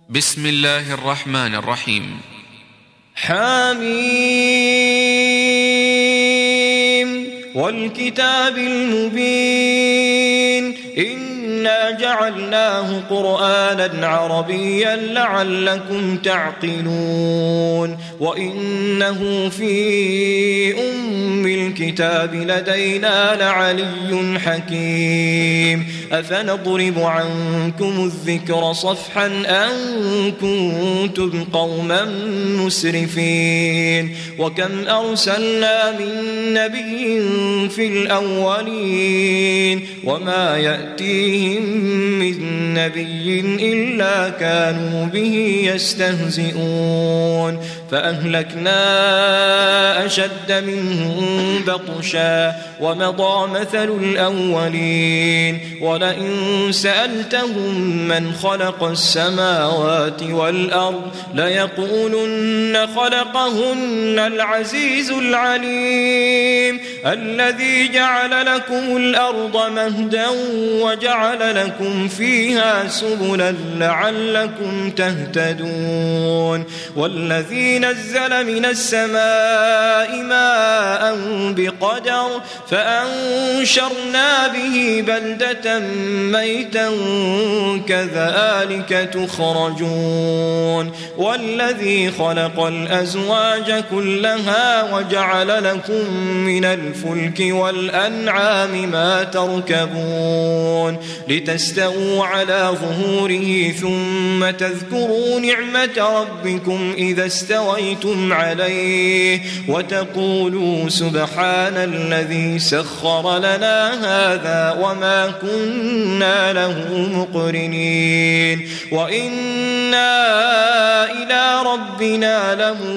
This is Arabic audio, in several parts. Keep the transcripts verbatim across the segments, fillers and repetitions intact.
بسم الله الرحمن الرحيم. حميم والكتاب المبين إنا جعلناه قرآنا عربيا لعلكم تعقلون وإنه في أم الكتاب لدينا لعلي حكيم أفنضرب عنكم الذكر صفحا أن كنتم قوما مسرفين وكم أرسلنا من نبي في الأولين وما يأتيهم من نبي إلا كانوا به يستهزئون فأهلكنا أشد منهم بطشا ومضى مثل الأولين ولئن سألتهم من خلق السماوات والأرض ليقولن خلقهن العزيز العليم الذي جعل لكم الأرض مهدا وجعل لكم فيها سبلا لعلكم تهتدون والذي نزل من السماء ماء بقدر فأنشرنا به بلدة ميتا كذلك تخرجون والذي خلق الأزواج كلها وجعل لكم من الفلك والأنعام ما تركبون لتستووا على ظهوره ثم تذكروا نعمة ربكم إذا استويتم عليه وتقولوا سبحان الذي سخر لنا هذا وما كنا له مقرنين وإنا إلى ربنا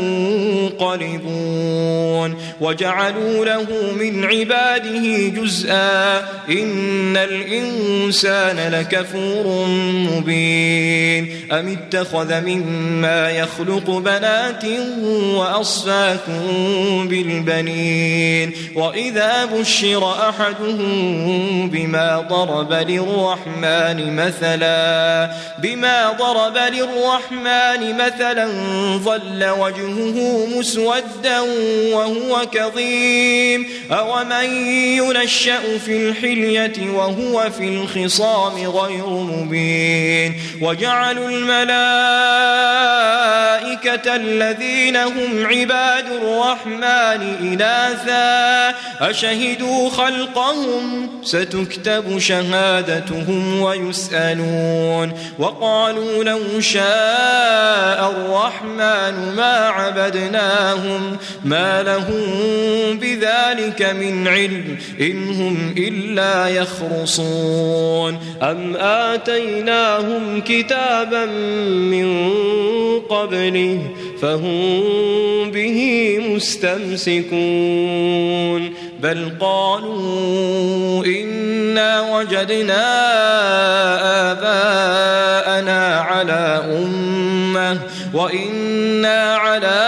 لمنقلبون وجعلوا له من عباده جزءا إن الإنسان لكفور مبين أم اتخذ مما يخلق بنات وأصفاكم بالبنين وإذا بشر أحدهم بما ضرب للرحمن مثلا بما ضرب للرحمن مثلا ظل وجهه مسودا وهو كظيم أومن ينشأ في الحلية وهو في الخصام غير مبين وجعلوا الملائكة الذين هم عباد الرحمن إناثا أشهدوا خلقهم ستكتب شهادتهم ويسألون وقالوا لو شاء الرحمن ما عبدناهم ما لهم بذلك من علم إن هم إلا يخرصون أم آتيناهم كتابا من قبله فهم به مستمسكون بل قالوا إنا وجدنا آباءنا على أمة وإنا على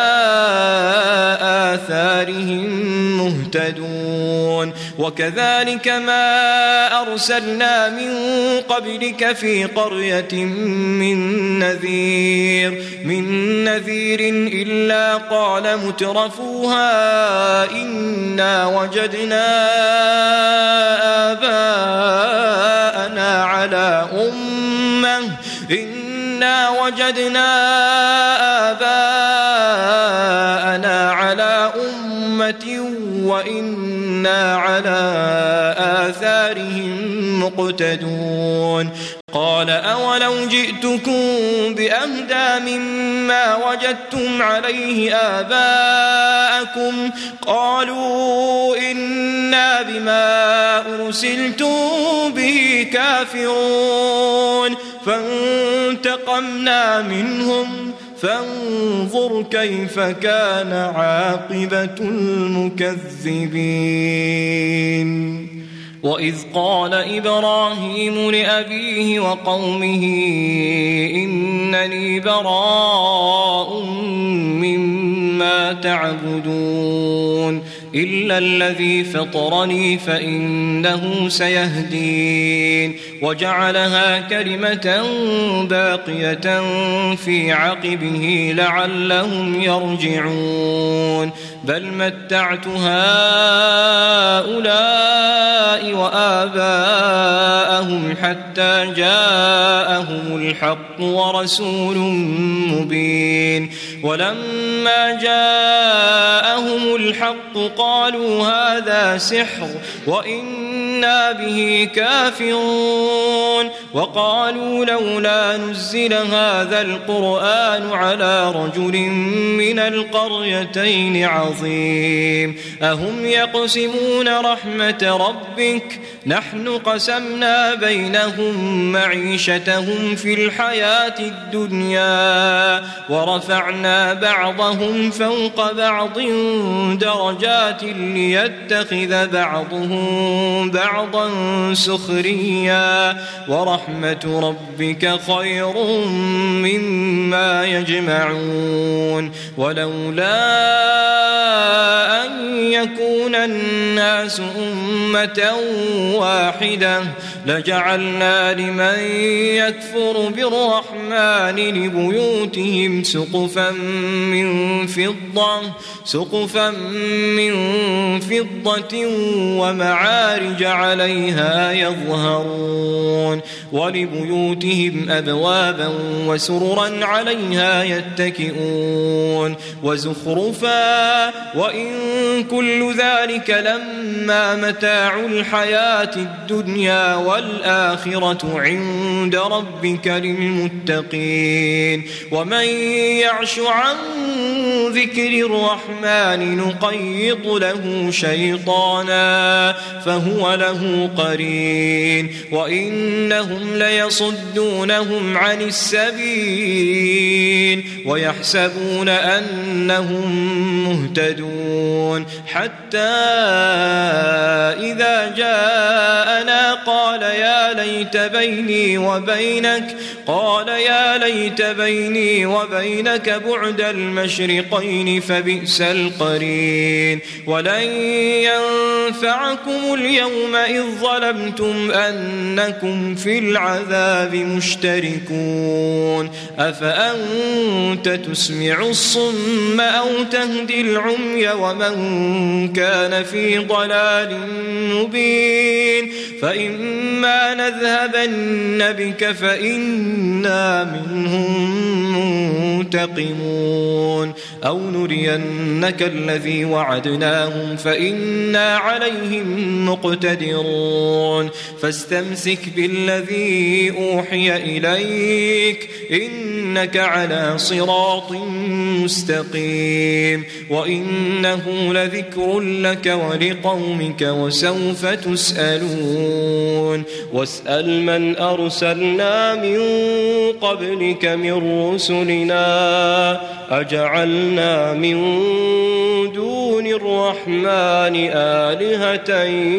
آثارهم مهتدون وكذلك ما أرسلنا من قبلك في قرية من نذير من نذير إلا قال مترفوها إنا وجدنا آباءنا على أمة إنا وجدنا آباءنا على أمة وإنا على آثارهم مقتدون قال أولو جئتكم بأهدى مما وجدتم عليه آباءكم قالوا إنا بما أرسلتم به كافرون فانتقمنا منهم فانظر كيف كان عاقبة المكذبين وإذ قال إبراهيم لأبيه وقومه إنني براء مما تعبدون إلا الذي فطرني فإنه سيهدين وجعلها كلمة باقية في عقبه لعلهم يرجعون بل متعت هؤلاء وآباءهم حتى جاءهم الحق ورسول مبين ولما جاءهم الحق قالوا هذا سحر وإنا به كافرون وقالوا لولا نزل هذا القرآن على رجل من القريتين عظيم أهم يقسمون رحمة ربك نحن قسمنا بينهم معيشتهم في الحياة الدنيا ورفعنا بعضهم فوق بعض درجات ليتخذ بعضهم بعضا سخريا ورحمة ربك خير مما يجمعون ولولا أن يكون الناس أمة واحدة لجعلنا لمن يكفر بالرحمن لبيوتهم سقفا من فضة سقفا من فضة ومعارج عليها يظهرون ولبيوتهم أبوابا وسررا عليها يتكئون وزخرفا وإن كل ذلك لما متاع الحياة الدنيا والآخرة عند ربك للمتقين ومن يعش عن ذكر الرحمن نقيض له شيطانا فهو له قرين وإنهم ليصدونهم عن السبيل ويحسبون أنهم مهتدون حتى إذا جاءنا قال يا ليت بيني وبينك قال يا ليت بيني وبينك بعد المشرقين فبئس القرين ولن ينفعكم اليوم إذ ظلمتم أنكم في العذاب مشتركون أفأنت تسمع الصم أو تهدي العمي ومن كان في ضلال مبين فإما نذهبن بك فإنا منهم منتقمون أو نرينك الذي وعدناهم فإنا عليهم مقتدرون فاستمسك بالذي أوحي إليك إنك على صراط مستقيم وإنه لذكر لك ولقومك وسوف تسألون واسأل من أرسلنا من قبلك من رسلنا أجعلنا من دون الرحمن آلهة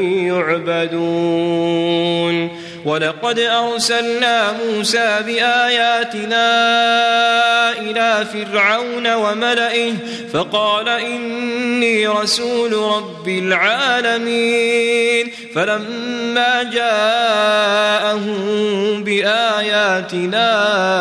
يعبدون ولقد أرسلنا موسى بآياتنا إلى فرعون وملئه فقال إني رسول رب العالمين فلما جاءهم بآياتنا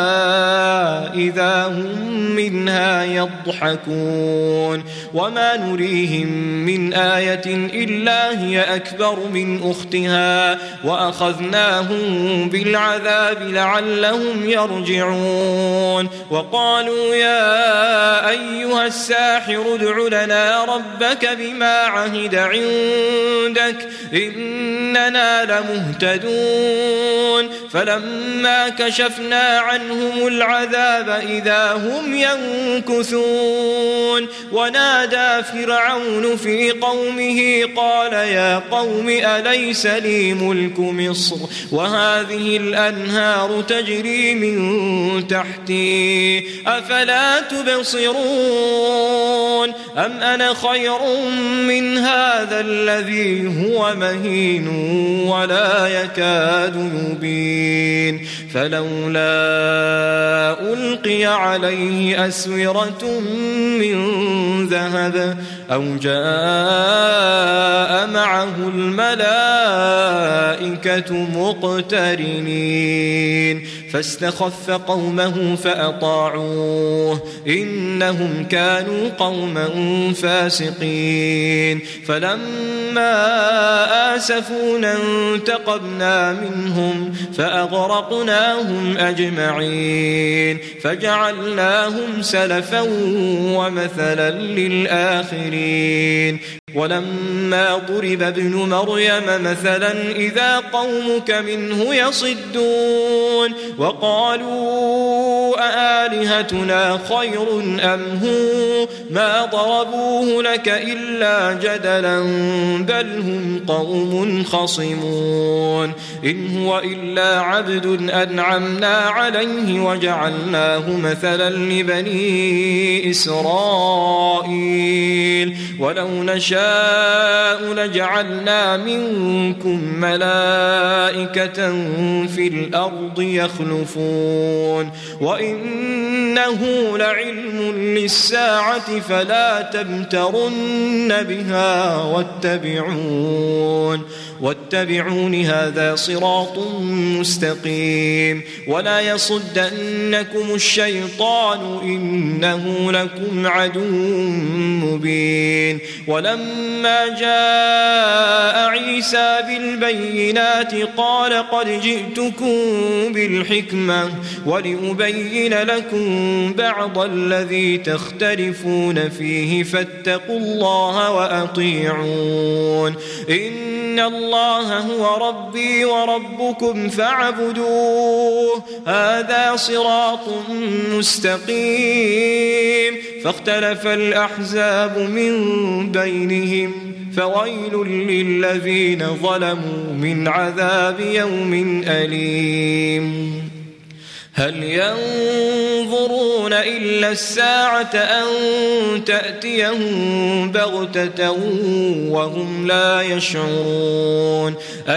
إذا هم منها يضحكون وما نريهم من آية إلا هي أكبر من أختها وأخذناهم بالعذاب لعلهم يرجعون وقالوا يا أيها الساحر ادع لنا ربك بما عهد عندك إننا لمهتدون فلما كشفنا عنهم العذاب إذا هم ينكثون ونادى فرعون في قومه قال يا قوم أليس لي ملك مصر وهذه الأنهار تجري من تحتي أفلا تبصرون أم أنا خير من هذا الذي هو مهين ولا يكاد يبين مبين فلولا ألقي عليه أسورة من ذهب أو جاء معه الملائكة مقترنين فاستخف قومه فأطاعوه إنهم كانوا قوما فاسقين فلما آسفونا انتقمنا منهم فأغرقناهم أجمعين فجعلناهم سلفا ومثلا للآخرين ولما ضرب ابن مريم مثلا إذا قومك منه يصدون وقالوا أآلهتنا خير أم هو ما ضربوه لك إلا جدلا بل هم قوم خصمون إن هو إلا عبد أنعمنا عليه وجعلناه مثلا لبني إسرائيل ولو نشاء لجعلنا منكم ملائكة في الأرض يخلفون وإنه لعلم للساعة فلا تمترن بها واتبعون واتبعون هذا صراط مستقيم ولا يصدنكم الشيطان إنه لكم عدو مبين ولما جاء عيسى بالبينات قال قد جئتكم بالحكمة ولأبين لكم بعض الذي تختلفون فيه فاتقوا الله وأطيعون إن الله هو ربي وربكم فاعبدوه هذا صراط مستقيم فاختلف الأحزاب من بينهم فويل للذين ظلموا من عذاب يوم أليم هل ينظرون إلا الساعة أن تأتيهم بغتة وهم لا يشعرون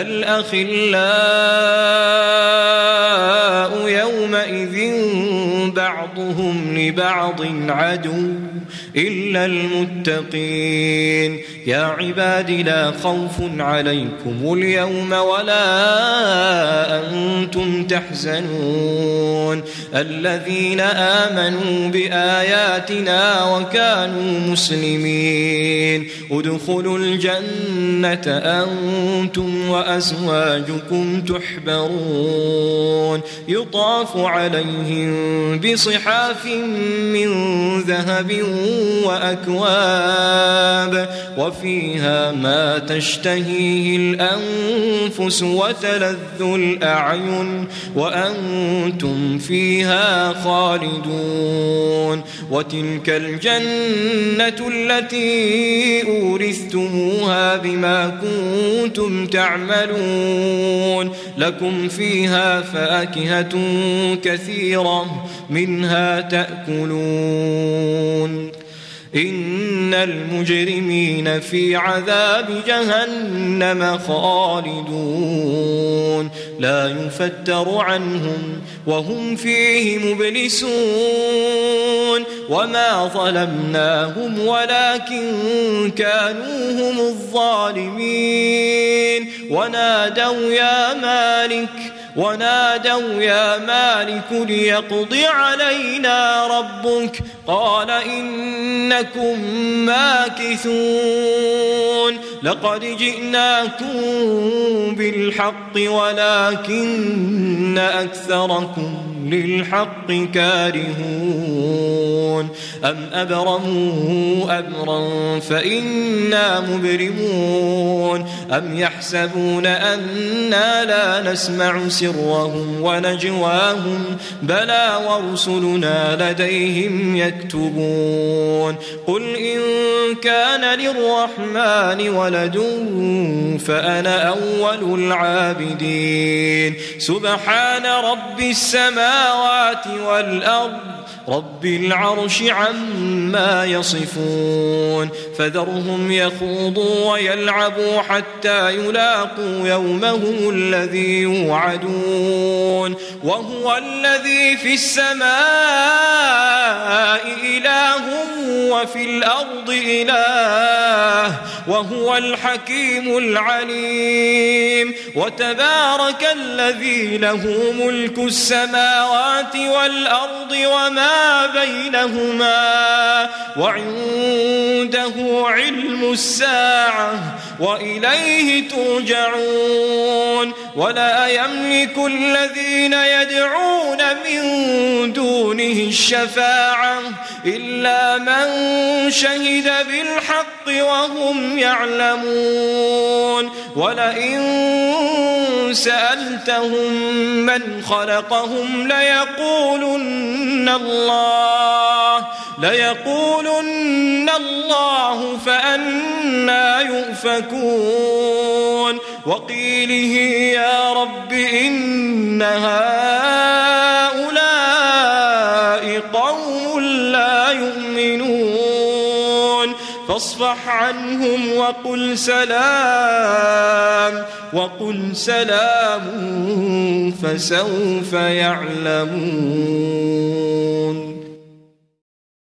الأخلاء يومئذ بعضهم لبعض عدو إلا المتقين يا عباد لا خوف عليكم اليوم ولا أنتم تحزنون الذين آمنوا بآياتنا وكانوا مسلمين ادخلوا الجنة أنتم وأزواجكم تحبرون يطاف عليهم بصحاف من ذهب وأكواب وفيها ما تشتهيه الأنفس وتلذ الأعين وأنتم فيها خالدون وتلك الجنة التي أورثتموها بما كنتم تعملون لكم فيها فاكهة كثيرة منها تأكلون إن المجرمين في عذاب جهنم خالدون لا يفتر عنهم وهم فيه مبلسون وما ظلمناهم ولكن كانوا هم الظالمين ونادوا يا مالك ونادوا يا مالك ليقض علينا ربك قال إنكم ماكثون لقد جئناكم بالحق ولكن أكثركم للحق كارهون أم أبرموا أمرا فإنا مبرمون أم يحسبون أنا لا نسمع سرهم ونجواهم بلى ورسلنا لديهم يكتبون قل إن كان للرحمن ولد فأنا أول العابدين سبحان رب السماوات السماوات والأرض رب العرش عما يصفون فذرهم يخوضوا ويلعبوا حتى يلاقوا يومهم الذي يوعدون وهو الذي في السماء إله وفي الأرض إله وهو الحكيم العليم وتبارك الذي له ملك السماوات والأرض وما بينهما وعنده علم الساعة وإليه ترجعون ولا يملك الذين يدعون من دونه الشفاعة إلا من شهد بالحق وهم يعلمون ولئن سألتهم من خلقهم ليقولن الله ليقولن الله فأنى يؤفكون وقيله يا رب إن هؤلاء قوم لا يؤمنون فاصفح عنهم وقل سلام وقل سلام فسوف يعلمون.